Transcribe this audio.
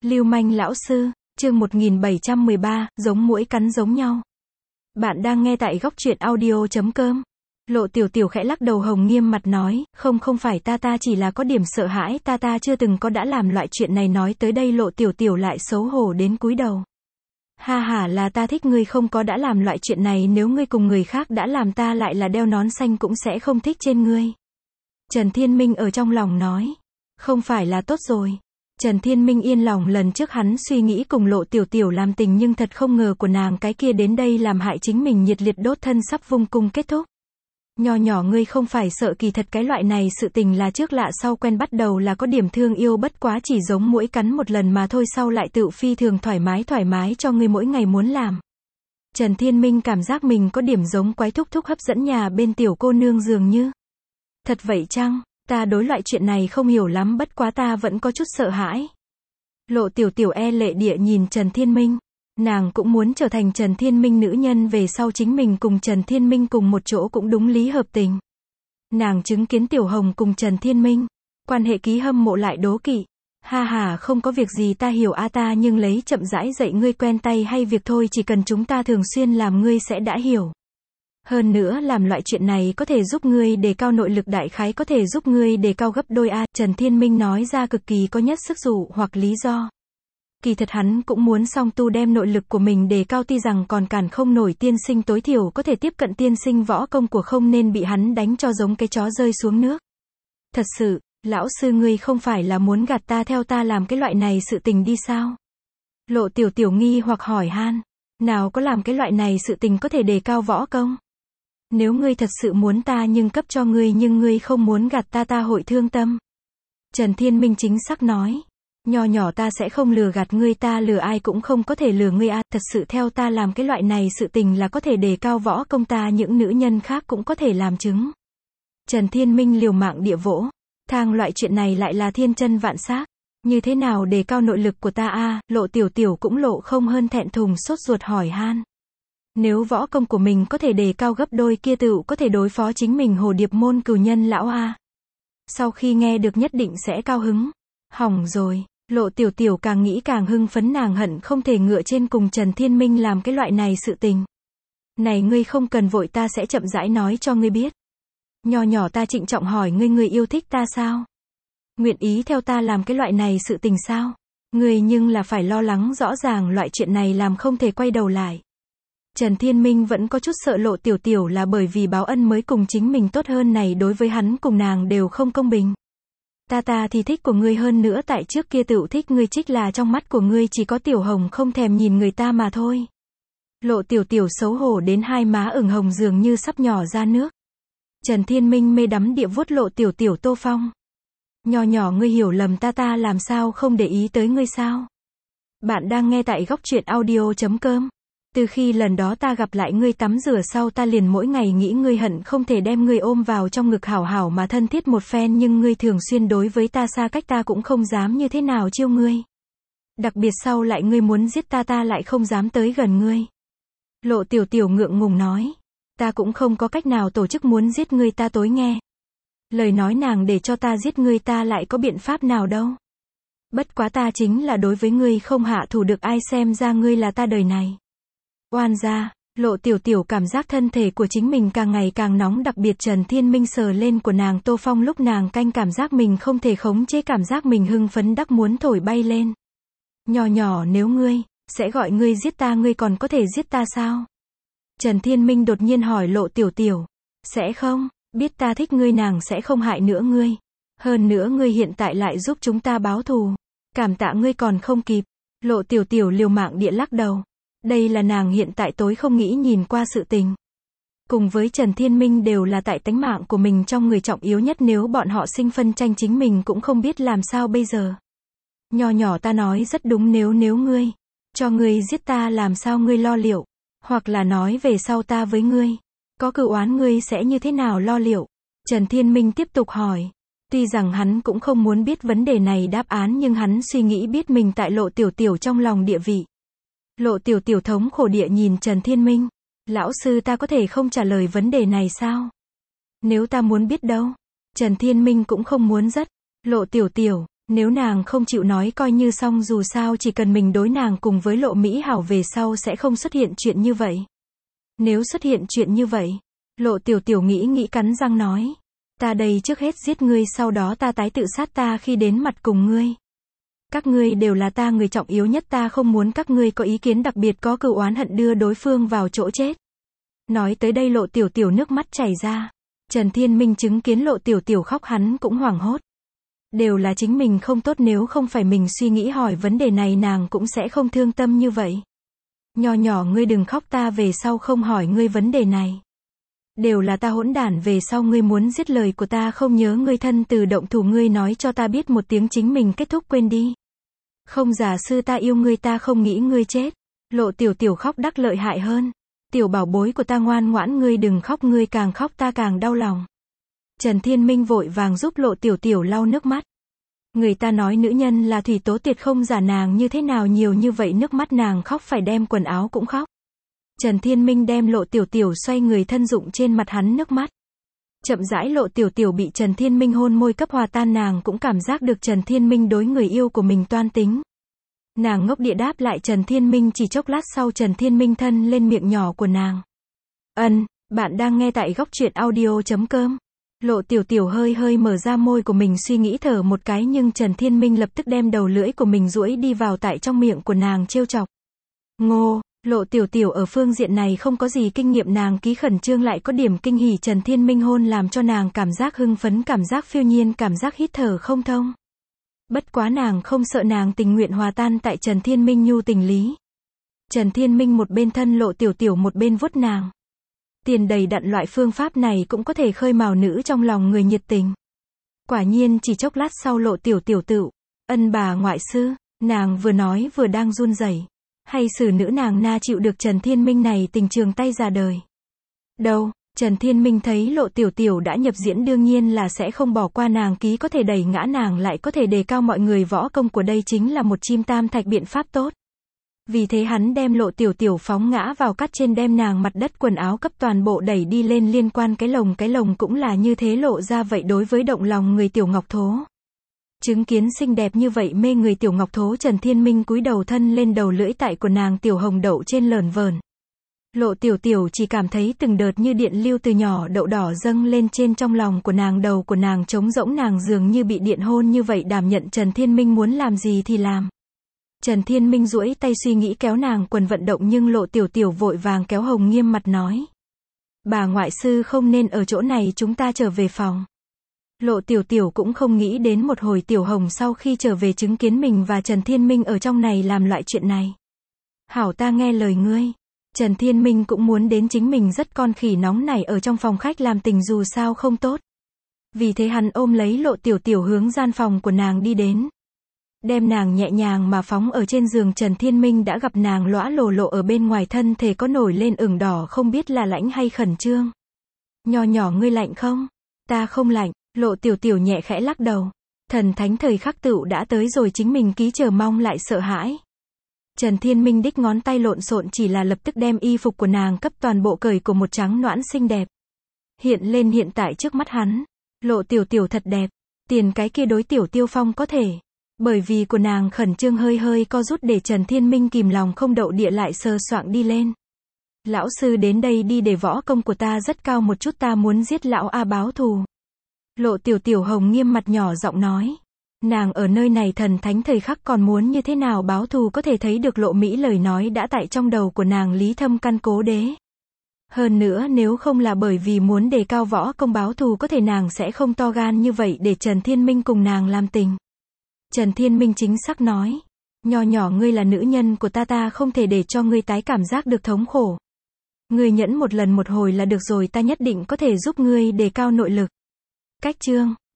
Lưu manh lão sư, chương 1713, giống muỗi cắn giống nhau. Bạn đang nghe tại góc truyện audio.com. Lộ Tiểu Tiểu khẽ lắc đầu, hồng nghiêm mặt nói, không phải ta chỉ là có điểm sợ hãi, ta chưa từng có đã làm loại chuyện này. Nói tới đây Lộ Tiểu Tiểu lại xấu hổ đến cúi đầu. Ha ha, là ta thích ngươi không có đã làm loại chuyện này, nếu ngươi cùng người khác đã làm ta lại là đeo nón xanh cũng sẽ không thích trên ngươi. Trần Thiên Minh ở trong lòng nói, không phải là tốt rồi. Trần Thiên Minh yên lòng, lần trước hắn suy nghĩ cùng Lộ Tiểu Tiểu làm tình nhưng thật không ngờ của nàng cái kia đến đây làm hại chính mình, nhiệt liệt đốt thân sắp vung cung kết thúc. Nho nhỏ ngươi không phải sợ, kỳ thật cái loại này sự tình là trước lạ sau quen, bắt đầu là có điểm thương yêu, bất quá chỉ giống muỗi cắn một lần mà thôi, sau lại tự phi thường thoải mái cho ngươi mỗi ngày muốn làm. Trần Thiên Minh cảm giác mình có điểm giống quái thúc thúc hấp dẫn nhà bên tiểu cô nương dường như. Thật vậy chăng? Ta đối loại chuyện này không hiểu lắm, bất quá ta vẫn có chút sợ hãi. Lộ Tiểu Tiểu e lệ địa nhìn Trần Thiên Minh. Nàng cũng muốn trở thành Trần Thiên Minh nữ nhân, về sau chính mình cùng Trần Thiên Minh cùng một chỗ cũng đúng lý hợp tình. Nàng chứng kiến Tiểu Hồng cùng Trần Thiên Minh, quan hệ ký hâm mộ lại đố kỵ. Ha ha, không có việc gì, ta hiểu a, ta nhưng lấy chậm rãi dạy ngươi quen tay hay việc thôi, chỉ cần chúng ta thường xuyên làm ngươi sẽ đã hiểu. Hơn nữa làm loại chuyện này có thể giúp ngươi đề cao nội lực, đại khái có thể giúp ngươi đề cao gấp đôi a. Trần Thiên Minh nói ra cực kỳ có nhất sức dụ hoặc lý do. Kỳ thật hắn cũng muốn song tu đem nội lực của mình đề cao, tuy rằng còn cản không nổi tiên sinh, tối thiểu có thể tiếp cận tiên sinh, võ công của không nên bị hắn đánh cho giống cái chó rơi xuống nước. Thật sự, lão sư ngươi không phải là muốn gạt ta theo ta làm cái loại này sự tình đi sao? Lộ Tiểu Tiểu nghi hoặc hỏi han, nào có làm cái loại này sự tình có thể đề cao võ công? Nếu ngươi thật sự muốn ta nhưng cấp cho ngươi, nhưng ngươi không muốn gạt ta hội thương tâm. Trần Thiên Minh chính xác nói, nho nhỏ ta sẽ không lừa gạt ngươi, ta lừa ai cũng không có thể lừa ngươi a, thật sự theo ta làm cái loại này sự tình là có thể đề cao võ công, ta những nữ nhân khác cũng có thể làm chứng. Trần Thiên Minh liều mạng địa vỗ, thang loại chuyện này lại là thiên chân vạn xác, như thế nào đề cao nội lực của ta a? Lộ Tiểu Tiểu cũng lộ không hơn thẹn thùng, sốt ruột hỏi han. Nếu võ công của mình có thể đề cao gấp đôi, kia tựu có thể đối phó chính mình Hồ Điệp môn cửu nhân lão a. Sau khi nghe được nhất định sẽ cao hứng. Hỏng rồi, Lộ Tiểu Tiểu càng nghĩ càng hưng phấn, nàng hận không thể ngựa trên cùng Trần Thiên Minh làm cái loại này sự tình. Này ngươi không cần vội, ta sẽ chậm rãi nói cho ngươi biết. Nho nhỏ ta trịnh trọng hỏi ngươi, ngươi yêu thích ta sao? Nguyện ý theo ta làm cái loại này sự tình sao? Ngươi nhưng là phải lo lắng rõ ràng loại chuyện này làm không thể quay đầu lại. Trần Thiên Minh vẫn có chút sợ Lộ Tiểu Tiểu là bởi vì báo ân mới cùng chính mình tốt hơn, này đối với hắn cùng nàng đều không công bình. Ta thì thích của ngươi, hơn nữa tại trước kia tựu thích ngươi, trích là trong mắt của ngươi chỉ có Tiểu Hồng không thèm nhìn người ta mà thôi. Lộ Tiểu Tiểu xấu hổ đến hai má ửng hồng dường như sắp nhỏ ra nước. Trần Thiên Minh mê đắm địa vuốt Lộ Tiểu Tiểu tô phong. Nho nhỏ ngươi hiểu lầm ta làm sao không để ý tới ngươi sao? Bạn đang nghe tại góc truyện audio.com. Từ khi lần đó ta gặp lại ngươi tắm rửa sau, ta liền mỗi ngày nghĩ ngươi, hận không thể đem ngươi ôm vào trong ngực hảo hảo mà thân thiết một phen, nhưng ngươi thường xuyên đối với ta xa cách, ta cũng không dám như thế nào chiêu ngươi. Đặc biệt sau lại ngươi muốn giết ta lại không dám tới gần ngươi. Lộ Tiểu Tiểu ngượng ngùng nói, ta cũng không có cách nào tổ chức muốn giết ngươi, ta tối nghe lời nói nàng để cho ta giết ngươi, ta lại có biện pháp nào đâu. Bất quá ta chính là đối với ngươi không hạ thủ được ai, xem ra ngươi là ta đời này oan gia. Lộ Tiểu Tiểu cảm giác thân thể của chính mình càng ngày càng nóng, đặc biệt Trần Thiên Minh sờ lên của nàng tô phong lúc nàng canh, cảm giác mình không thể khống chế, cảm giác mình hưng phấn đắc muốn thổi bay lên. Nho nhỏ, nếu ngươi sẽ gọi ngươi giết ta, ngươi còn có thể giết ta sao? Trần Thiên Minh đột nhiên hỏi Lộ Tiểu Tiểu. Sẽ không, biết ta thích ngươi, nàng sẽ không hại nữa ngươi. Hơn nữa ngươi hiện tại lại giúp chúng ta báo thù, cảm tạ ngươi còn không kịp. Lộ Tiểu Tiểu liều mạng địa lắc đầu. Đây là nàng hiện tại tối không nghĩ nhìn qua sự tình. Cùng với Trần Thiên Minh đều là tại tánh mạng của mình trong người trọng yếu nhất, nếu bọn họ sinh phân tranh chính mình cũng không biết làm sao bây giờ. Nho nhỏ ta nói rất đúng, nếu ngươi cho ngươi giết ta làm sao ngươi lo liệu? Hoặc là nói về sau ta với ngươi có cửu oán, ngươi sẽ như thế nào lo liệu? Trần Thiên Minh tiếp tục hỏi. Tuy rằng hắn cũng không muốn biết vấn đề này đáp án, nhưng hắn suy nghĩ biết mình tại Lộ Tiểu Tiểu trong lòng địa vị. Lộ Tiểu Tiểu thống khổ địa nhìn Trần Thiên Minh. Lão sư, ta có thể không trả lời vấn đề này sao? Nếu ta muốn biết đâu? Trần Thiên Minh cũng không muốn rất. Lộ Tiểu Tiểu, Nếu nàng không chịu nói coi như xong, dù sao chỉ cần mình đối nàng cùng với Lộ Mỹ Hảo về sau sẽ không xuất hiện chuyện như vậy. Nếu xuất hiện chuyện như vậy, Lộ Tiểu Tiểu nghĩ cắn răng nói. Ta đây trước hết giết ngươi, sau đó ta tái tự sát ta khi đến mặt cùng ngươi. Các ngươi đều là ta người trọng yếu nhất, ta không muốn các ngươi có ý kiến đặc biệt, có cừu oán hận đưa đối phương vào chỗ chết. Nói tới đây Lộ Tiểu Tiểu nước mắt chảy ra. Trần Thiên Minh chứng kiến Lộ Tiểu Tiểu khóc hắn cũng hoảng hốt. Đều là chính mình không tốt, nếu không phải mình suy nghĩ hỏi vấn đề này nàng cũng sẽ không thương tâm như vậy. Nho nhỏ ngươi đừng khóc, ta về sau không hỏi ngươi vấn đề này. Đều là ta hỗn đản, về sau ngươi muốn giết lời của ta không nhớ ngươi thân từ động thủ, ngươi nói cho ta biết một tiếng chính mình kết thúc quên đi. Không, giả sư ta yêu ngươi, ta không nghĩ ngươi chết. Lộ Tiểu Tiểu khóc đắc lợi hại hơn. Tiểu bảo bối của ta ngoan ngoãn, ngươi đừng khóc, ngươi càng khóc ta càng đau lòng. Trần Thiên Minh vội vàng giúp Lộ Tiểu Tiểu lau nước mắt. Người ta nói nữ nhân là thủy tố tuyệt không giả, nàng như thế nào nhiều như vậy nước mắt, nàng khóc phải đem quần áo cũng khóc. Trần Thiên Minh đem Lộ Tiểu Tiểu xoay người thân dụng trên mặt hắn nước mắt. Chậm rãi Lộ Tiểu Tiểu bị Trần Thiên Minh hôn môi cấp hòa tan, nàng cũng cảm giác được Trần Thiên Minh đối người yêu của mình toan tính. Nàng ngốc địa đáp lại Trần Thiên Minh, chỉ chốc lát sau Trần Thiên Minh thân lên miệng nhỏ của nàng. Bạn đang nghe tại góc truyện audio.com. Lộ Tiểu Tiểu hơi mở ra môi của mình suy nghĩ thở một cái, nhưng Trần Thiên Minh lập tức đem đầu lưỡi của mình duỗi đi vào tại trong miệng của nàng trêu chọc. Ngô, Lộ Tiểu Tiểu ở phương diện này không có gì kinh nghiệm, nàng ký khẩn trương lại có điểm kinh hỉ, Trần Thiên Minh hôn làm cho nàng cảm giác hưng phấn, cảm giác phiêu nhiên, cảm giác hít thở không thông. Bất quá nàng không sợ, nàng tình nguyện hòa tan tại Trần Thiên Minh nhu tình lý. Trần Thiên Minh một bên thân Lộ Tiểu Tiểu một bên vuốt nàng. Tiền đầy đặn, loại phương pháp này cũng có thể khơi mào nữ trong lòng người nhiệt tình. Quả nhiên chỉ chốc lát sau Lộ Tiểu Tiểu tự. Bà ngoại sư, nàng vừa nói vừa đang run rẩy. Hay xử nữ nàng na chịu được Trần Thiên Minh này tình trường tay già đời. Đâu, Trần Thiên Minh thấy Lộ Tiểu Tiểu đã nhập diễn đương nhiên là sẽ không bỏ qua nàng, ký có thể đẩy ngã nàng lại có thể đề cao mọi người võ công của đây chính là một chim tam thạch biện pháp tốt. Vì thế hắn đem Lộ Tiểu Tiểu phóng ngã vào cát trên, đem nàng mặt đất quần áo cấp toàn bộ đẩy đi lên, liên quan cái lồng cũng là như thế lộ ra vậy. Đối với động lòng người Tiểu Ngọc Thố, chứng kiến xinh đẹp như vậy mê người Tiểu Ngọc Thố, Trần Thiên Minh cúi đầu thân lên, đầu lưỡi tại của nàng tiểu hồng đậu trên lởn vởn. Lộ Tiểu Tiểu chỉ cảm thấy từng đợt như điện lưu từ nhỏ đậu đỏ dâng lên trên trong lòng của nàng, đầu của nàng trống rỗng, nàng dường như bị điện hôn như vậy, đảm nhận Trần Thiên Minh muốn làm gì thì làm. Trần Thiên Minh duỗi tay suy nghĩ kéo nàng quần vận động, nhưng Lộ Tiểu Tiểu vội vàng kéo hồng nghiêm mặt nói. Bà ngoại sư không nên ở chỗ này, chúng ta trở về phòng. Lộ Tiểu Tiểu cũng không nghĩ đến một hồi Tiểu Hồng sau khi trở về chứng kiến mình và Trần Thiên Minh ở trong này làm loại chuyện này. Hảo, ta nghe lời ngươi. Trần Thiên Minh cũng muốn đến, chính mình rất con khỉ nóng này ở trong phòng khách làm tình dù sao không tốt. Vì thế hắn ôm lấy Lộ Tiểu Tiểu hướng gian phòng của nàng đi đến. Đem nàng nhẹ nhàng mà phóng ở trên giường. Trần Thiên Minh đã gặp nàng lõa lồ lộ ở bên ngoài, thân thể có nổi lên ửng đỏ, không biết là lãnh hay khẩn trương. Nho nhỏ ngươi lạnh không? Ta không lạnh. Lộ Tiểu Tiểu nhẹ khẽ lắc đầu. Thần thánh thời khắc tựu đã tới rồi, chính mình ký chờ mong lại sợ hãi. Trần Thiên Minh đích ngón tay lộn xộn, chỉ là lập tức đem y phục của nàng cấp toàn bộ cởi của một trắng noãn xinh đẹp. Hiện lên hiện tại trước mắt hắn. Lộ Tiểu Tiểu thật đẹp. Tiền cái kia đối Tiểu Tiêu Phong có thể. Bởi vì của nàng khẩn trương hơi co rút để Trần Thiên Minh kìm lòng không đậu địa lại sờ soạng đi lên. Lão sư đến đây đi, để võ công của ta rất cao một chút, ta muốn giết lão A báo thù. Lộ Tiểu Tiểu hồng nghiêm mặt nhỏ giọng nói. Nàng ở nơi này thần thánh thời khắc còn muốn như thế nào báo thù, có thể thấy được Lộ Mỹ lời nói đã tại trong đầu của nàng lý thâm căn cố đế. Hơn nữa nếu không là bởi vì muốn đề cao võ công báo thù, có thể nàng sẽ không to gan như vậy để Trần Thiên Minh cùng nàng làm tình. Trần Thiên Minh chính xác nói. Nho nhỏ ngươi là nữ nhân của ta, ta không thể để cho ngươi tái cảm giác được thống khổ. Ngươi nhẫn một lần một hồi là được rồi, ta nhất định có thể giúp ngươi đề cao nội lực. Cách chương